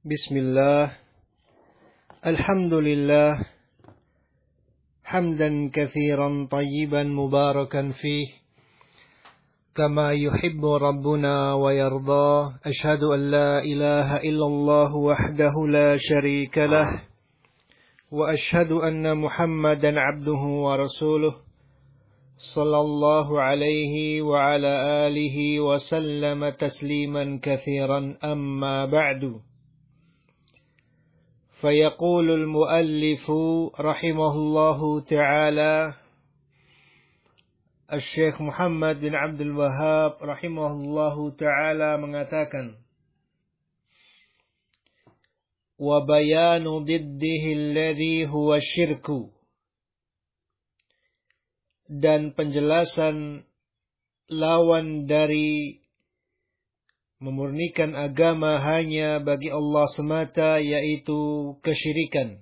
Bismillah, alhamdulillah, hamdan kathiran tayyiban mubarakan fih, kama yuhibbu rabbuna wa yardah. Ashhadu an la ilaha illallah wahdahu la sharika lah, wa ashhadu anna Muhammadan abduhu wa rasuluh, sallallahu alaihi wa ala alihi wa sallama tasliman kathiran, amma ba'du. فيقول المؤلف رحمه الله تعالى الشيخ محمد bin Abdul Wahhab rahimahullahu ta'ala mengatakan, wa bayanu diddihi alladhi huwa syirku, dan penjelasan lawan dari memurnikan agama hanya bagi Allah semata, yaitu kesyirikan.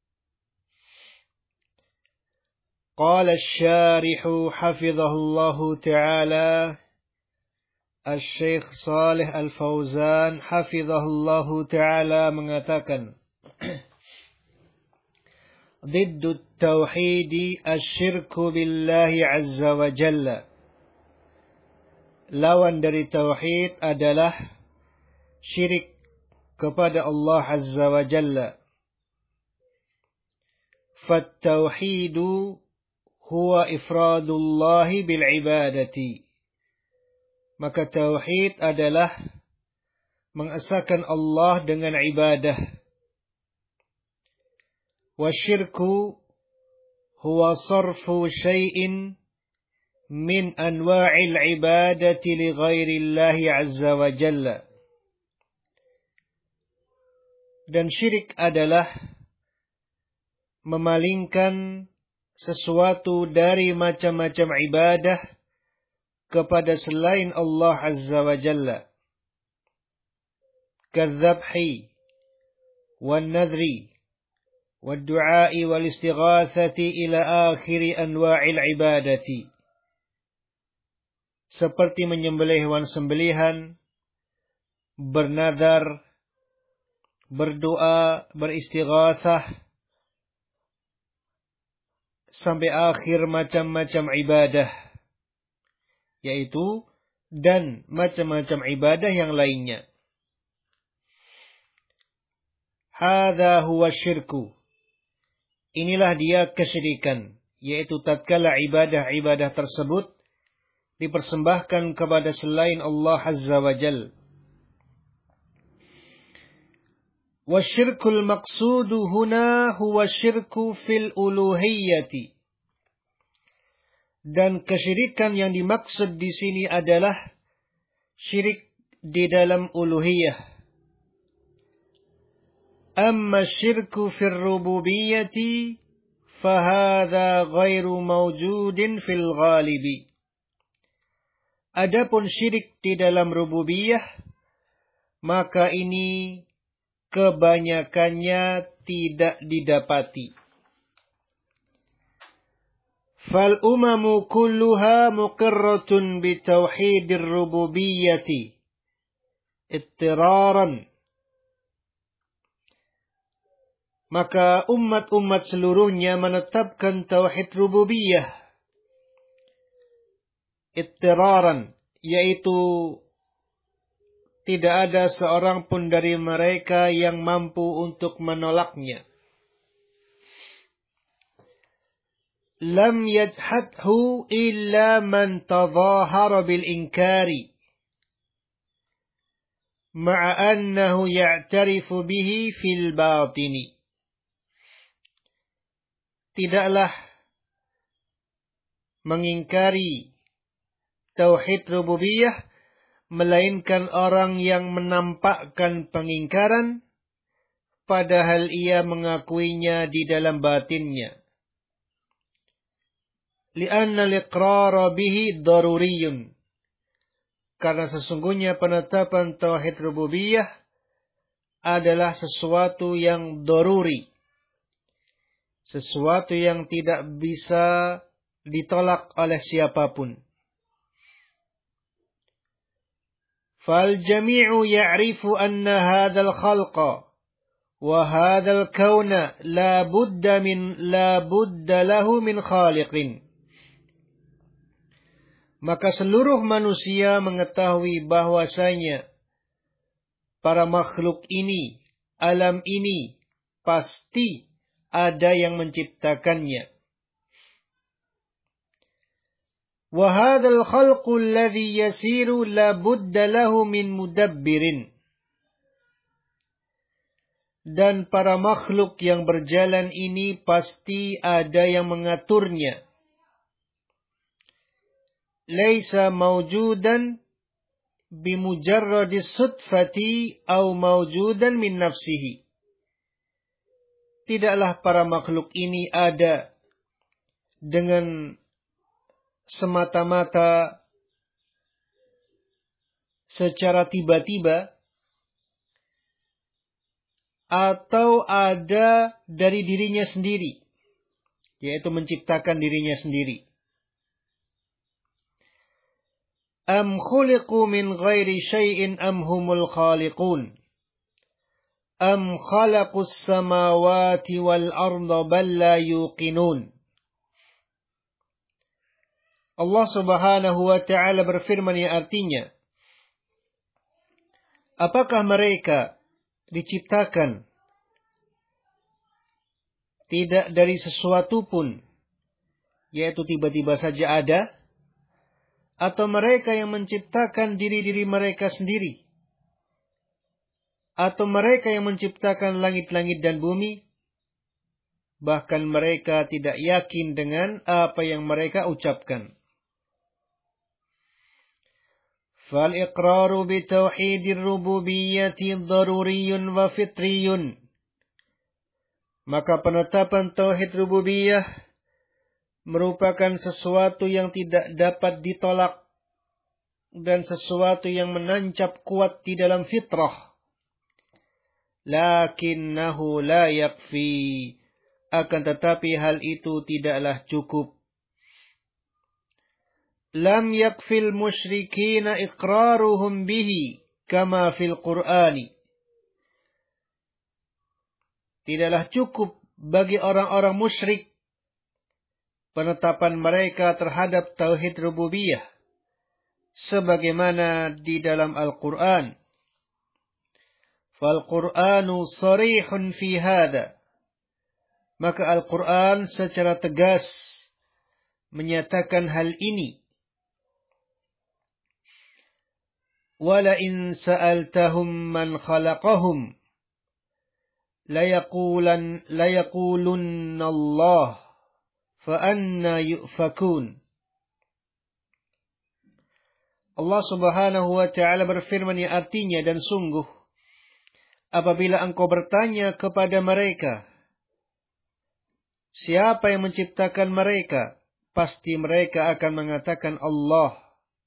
Qala asy-syarihu hafizahullahu ta'ala, Asy-Syaikh Shalih Al-Fauzan hafizahullahu ta'ala mengatakan, Diddu at-tauhidi asy-syirku billahi azza wa jalla. Lawan dari tauhid adalah syirik kepada Allah azza wa jalla. Fat-tauhidu huwa ifradullahi bil ibadati. Maka tauhid adalah mengesahkan Allah dengan ibadah. Wasyirku huwa sarfu syai'in min anwa'il ibadati li ghairillahi azza wa jalla. Dan syirik adalah memalingkan sesuatu dari macam-macam ibadah kepada selain Allah azza wa jalla. Kadzabhi wan nadri wad du'a'i wal istighatsati ila akhir anwa'il ibadati. Seperti menyembelih hewan sembelihan, bernadar, berdoa, beristighatsah, sampai akhir macam-macam ibadah, yaitu dan macam-macam ibadah yang lainnya. Hadza huwa syirku. Inilah dia kesyirikan, yaitu tatkala ibadah-ibadah tersebut dipersembahkan kepada selain Allah azza wa jal. Wasyirkul maqsudu huna huwa syirku fil uluhiyyati. Dan kesyirikan yang dimaksud di sini adalah syirik di dalam uluhiyah. Amma syirku fil rububiyyati fahadha ghairu mawjudin fil ghalibi. Adapun syirik di dalam rububiyah, maka ini kebanyakannya tidak didapati. Fal umamu kulluha muqirratun bitauhidir rububiyyati ittiraran. Maka umat-umat seluruhnya menetapkan tauhid rububiyah ittiraran, yaitu tidak ada seorang pun dari mereka yang mampu untuk menolaknya. Lam yajhadhu illa man tadhahara bil inkari ma'a annahu ya'tarifu bihi fil batini. Tidaklah mengingkari tauhid rububiyah melainkan orang yang menampakkan pengingkaran padahal ia mengakuinya di dalam batinnya. Li'anna al-iqrara bihi daruriyun. Karena sesungguhnya penetapan tauhid rububiyah adalah sesuatu yang daruri. Sesuatu yang tidak bisa ditolak oleh siapapun. فالجميع يعرف أن هذا الخلق wa hadzal kauna la budda lahu min khaliqin. Maka seluruh manusia mengetahui bahwasanya para makhluk ini, alam ini, pasti ada yang menciptakannya. Wa hadzal khalqu alladhi yasiru la budda lahu min mudabbirin. Dan para makhluk yang berjalan ini pasti ada yang mengaturnya. Laisa mawjudan bimujarradis sudfati aw mawjudan min nafsihi. Tidaklah para makhluk ini ada dengan semata-mata secara tiba-tiba atau ada dari dirinya sendiri, yaitu menciptakan dirinya sendiri. Am khuliqu min ghairi syai'in am humul khaliqun. Am khalaqus samawati wal arda bal la yuqinun. Allah Subhanahu wa ta'ala berfirman yang artinya, apakah mereka diciptakan tidak dari sesuatu pun, yaitu tiba-tiba saja ada, atau mereka yang menciptakan diri-diri mereka sendiri, atau mereka yang menciptakan langit-langit dan bumi, bahkan mereka tidak yakin dengan apa yang mereka ucapkan. Fal-iqraru bitauhidir rububiyyati daruriyun wa fitriyun. Maka penetapan tauhid rububiyah merupakan sesuatu yang tidak dapat ditolak dan sesuatu yang menancap kuat di dalam fitrah. Lakinnahu la yakfi. Akan tetapi hal itu tidaklah cukup. Lam yakfil musyrikina iqraruhum bihi kama fil Qur'ani. Tidaklah cukup bagi orang-orang musyrik penetapan mereka terhadap tauhid rububiyah sebagaimana di dalam Al-Qur'an. Fal Qur'anu sharihun fi hadha. Maka Al-Qur'an secara tegas menyatakan hal ini. Wala in sa'altahum man khalaqahum layaqulunna Allah fa anna yufakun. Allah Subhanahu wa ta'ala berfirman yang artinya, dan sungguh apabila engkau bertanya kepada mereka siapa yang menciptakan mereka, pasti mereka akan mengatakan Allah.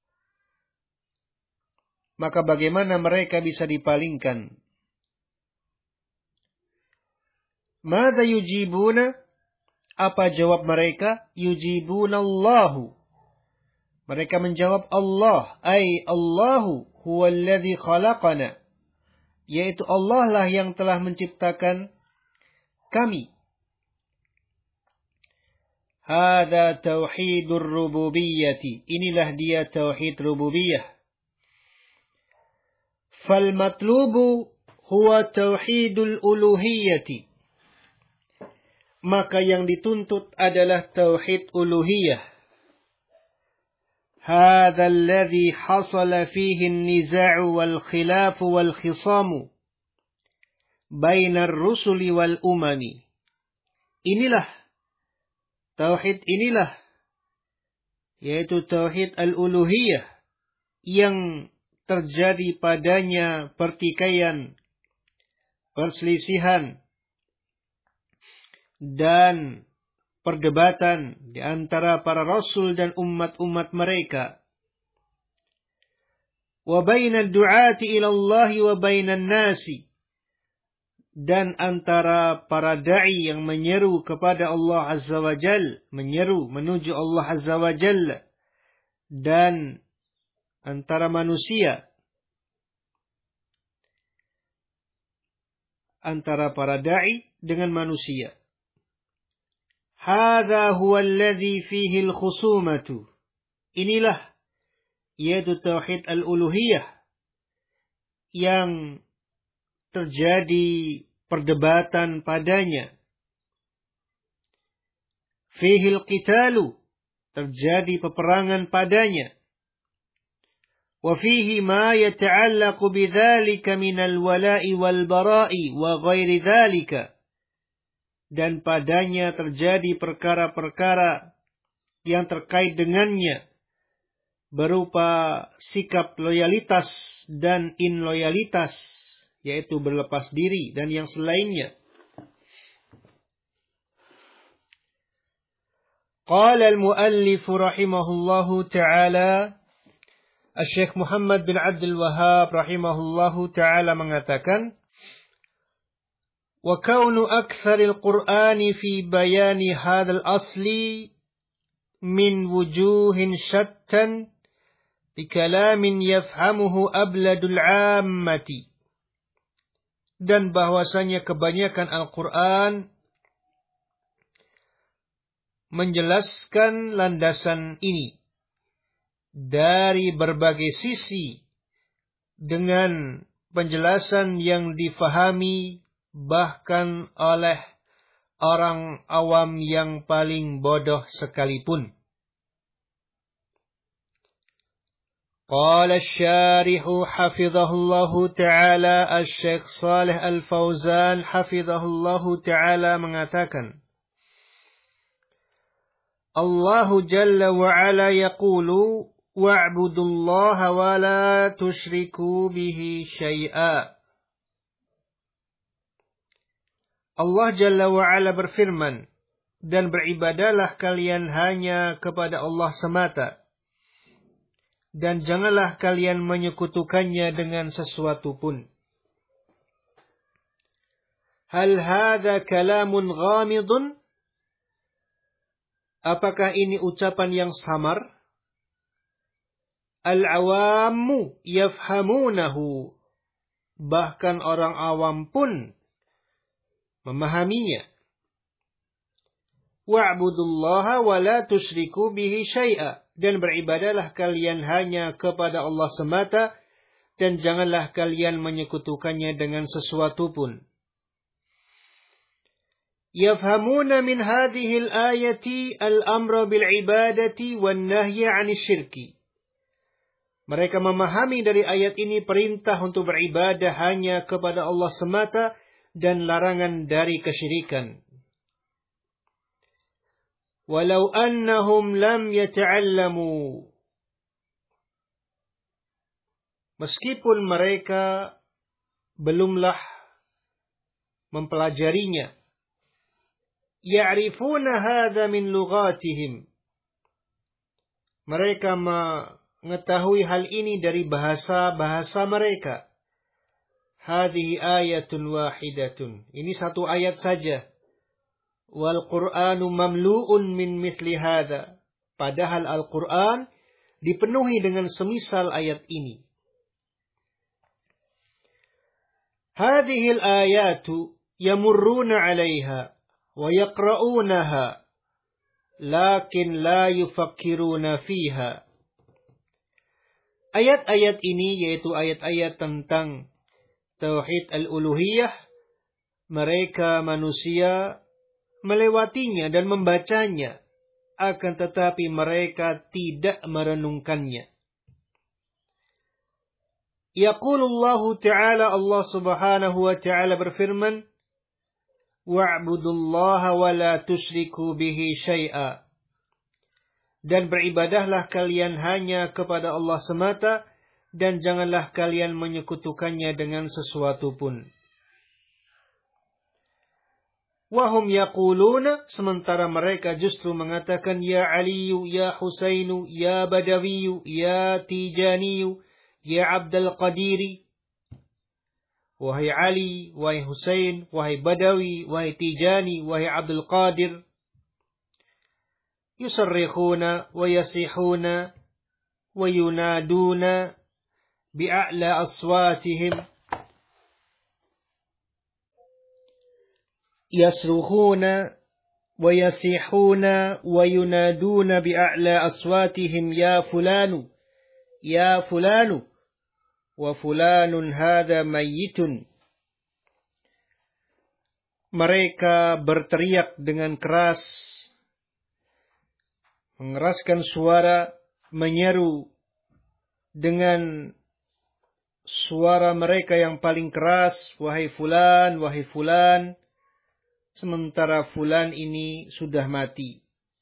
Maka bagaimana mereka bisa dipalingkan? Mada yujibuna? Apa jawab mereka? Yujibuna Allahu. Mereka menjawab Allah. Ay Allahu huwallazi khalaqana. Yaitu Allah lah yang telah menciptakan kami. Hada tauhidur rububiyyati. Inilah dia tauhid rububiyah. Fal matlubu huwa tauhidul uluhiyyati. Maka yang dituntut adalah tauhid uluhiyah. Hadza alladhi hasala fihi an-niza'u wal khilafu wal khisamu bainar rusuli wal umami. Inilah tauhid, inilah yaitu tauhid al-uluhiyah yang terjadi padanya pertikaian, perselisihan dan perdebatan di antara para rasul dan umat-umat mereka. Wa bainad du'ati ila Allah wa bainan nasi. Dan antara para da'i yang menyeru kepada Allah Azza wa Jalla, menyeru menuju Allah Azza wa Jalla, dan antara manusia. antara para da'i dengan manusia. Hadza huwa alladhi fihi al-khusumatu. Inilah yaitu tauhid al-uluhiyah yang terjadi perdebatan padanya. Fihi al-qitalu, terjadi peperangan padanya. Wa fihi ma yata'allaqu bidzalika minal wala'i wal bara'i wa ghairi dzalika. Dan padanya terjadi perkara-perkara yang terkait dengannya berupa sikap loyalitas dan inloyalitas, yaitu berlepas diri dan yang selainnya. Qala al-muallif rahimahullahu ta'ala, Syekh Muhammad bin Abdul Wahhab rahimahullahu ta'ala mengatakan, wa kaunu aktsaril Qur'ani fi bayani hadzal asli min wujuhin syattan bi kalamin yafhamuhu abladul 'ammati. Dan bahwasanya kebanyakan Al-Qur'an menjelaskan landasan ini dari berbagai sisi dengan penjelasan yang difahami bahkan oleh orang awam yang paling bodoh sekalipun. Qala asy-syarihu hafizahullahu ta'ala, Asy-Syaikh Shalih Al-Fauzan hafizahullahu ta'ala mengatakan, Allah Jalla wa Ala yaqulu wa'budullaha wa la tusyriku bihi syai'a. Allah Jalla wa Ala berfirman, dan beribadalah kalian hanya kepada Allah semata, dan janganlah kalian menyekutukannya dengan sesuatu pun. Hal hadza kalamun ghamidun? Apakah ini ucapan yang samar? Al-awammu yafhamunahu. Bahkan orang awam pun memahaminya. Wa'budullaha wa la tusyriku bihi syai'a. Dan beribadalah kalian hanya kepada Allah semata, dan janganlah kalian menyekutukannya dengan sesuatu pun. Yafhamuna min hadhil ayati al-amra bil ibadati wan nahya 'anil syirki. Mereka memahami dari ayat ini perintah untuk beribadah hanya kepada Allah semata dan larangan dari kesyirikan. Walau annahum lam yata'allamu. Meskipun mereka belumlah mempelajarinya. Ya'rifuna hadza min lughatihim. Mereka mengetahui hal ini dari bahasa-bahasa mereka. Hadhihi ayatun wahidatun. Ini satu ayat saja. Wal Qur'anu mamlu'un min mithli hadza. Padahal Al-Qur'an dipenuhi dengan semisal ayat ini. Hadhihi al-ayatu yamurruna 'alaiha wa yaqra'unaha lakin la yufakkiruna fiha. Ayat-ayat ini yaitu ayat-ayat tentang tauhid al-uluhiyah, mereka manusia melewatinya dan membacanya, akan tetapi mereka tidak merenungkannya. Yaqulullahu ta'ala, Allah subhanahu wa ta'ala berfirman, wa'budullaha wa la tusyriku bihi syai'a. Dan beribadahlah kalian hanya kepada Allah semata, dan janganlah kalian menyekutukannya dengan sesuatu pun. Wahum yaquluna, sementara mereka justru mengatakan, ya Aliyu, ya Husainu, ya Badawiyu, ya Tijaniyu, ya Abdul Qadiri. Wahai Ali, wahai Husain, wahai Badawi, wahai Tijani, wahai Abdul Qadir. Yusarrikhuna wa yasihuna wa yunaduna bi'a'la aswatihim. yasruhuna wa yasihuna wa yunaduna bi'a'la aswatihim ya fulanu wa fulanun hadha mayyitun. Mereka berteriak dengan keras, mengeraskan suara, menyeru dengan suara mereka yang paling keras, wahai fulan, sementara fulan ini sudah mati.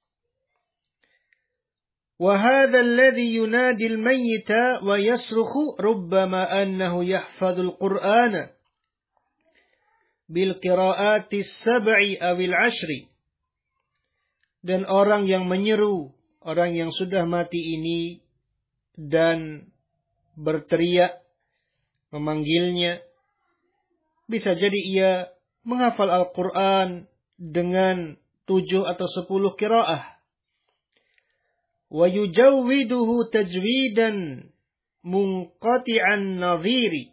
Wa hadha alladhi yunadi al-mayyita wa yasrukhu rubbama annahu yahfadhul Qur'ana bil qira'ati as-sab'i awil 'ashri. Dan orang yang menyeru, orang yang sudah mati ini dan berteriak memanggilnya, bisa jadi ia menghafal Al-Quran dengan 7 atau 10 qiraah. Wa yujawwiduhu tajwidan munqati'an nadhiri.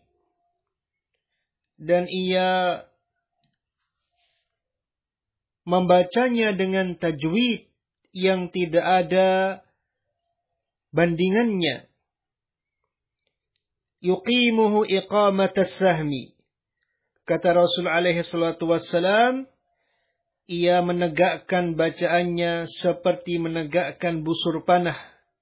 Dan ia membacanya dengan tajwid yang tidak ada bandingannya. Yuqimuhu iqamatas sahmi. Kata Rasul alaihi salatu wassalam, ia menegakkan bacaannya seperti menegakkan busur panah.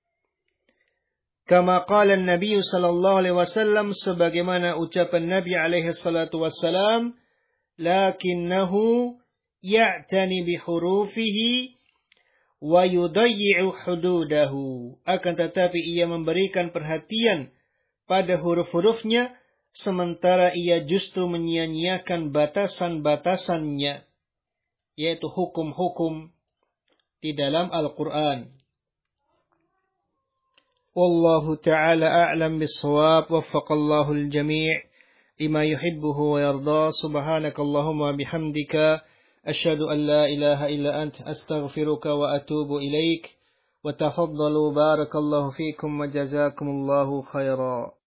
Kama qala Nabi sallallahu alaihi wasallam, sebagaimana ucapan Nabi alaihi salatu wassalam, lakinnahu ya'tani bihurufihi wa yudayyi'u hududahu. Akan tetapi ia memberikan perhatian pada huruf-hurufnya, sementara ia justru menyia-nyiakan batasan-batasannya, yaitu hukum-hukum di dalam Al-Quran. Wallahu ta'ala a'lam bis-shawab. Waffaqallahu al-jami' lima yuhibbuhu wa yarda. Subhanakallahumma bihamdika asyhadu an la ilaha illa anta astaghfiruka wa atubu ilaik. Wa tafaddalu barakallahu fikum wa jazakumullahu khaira.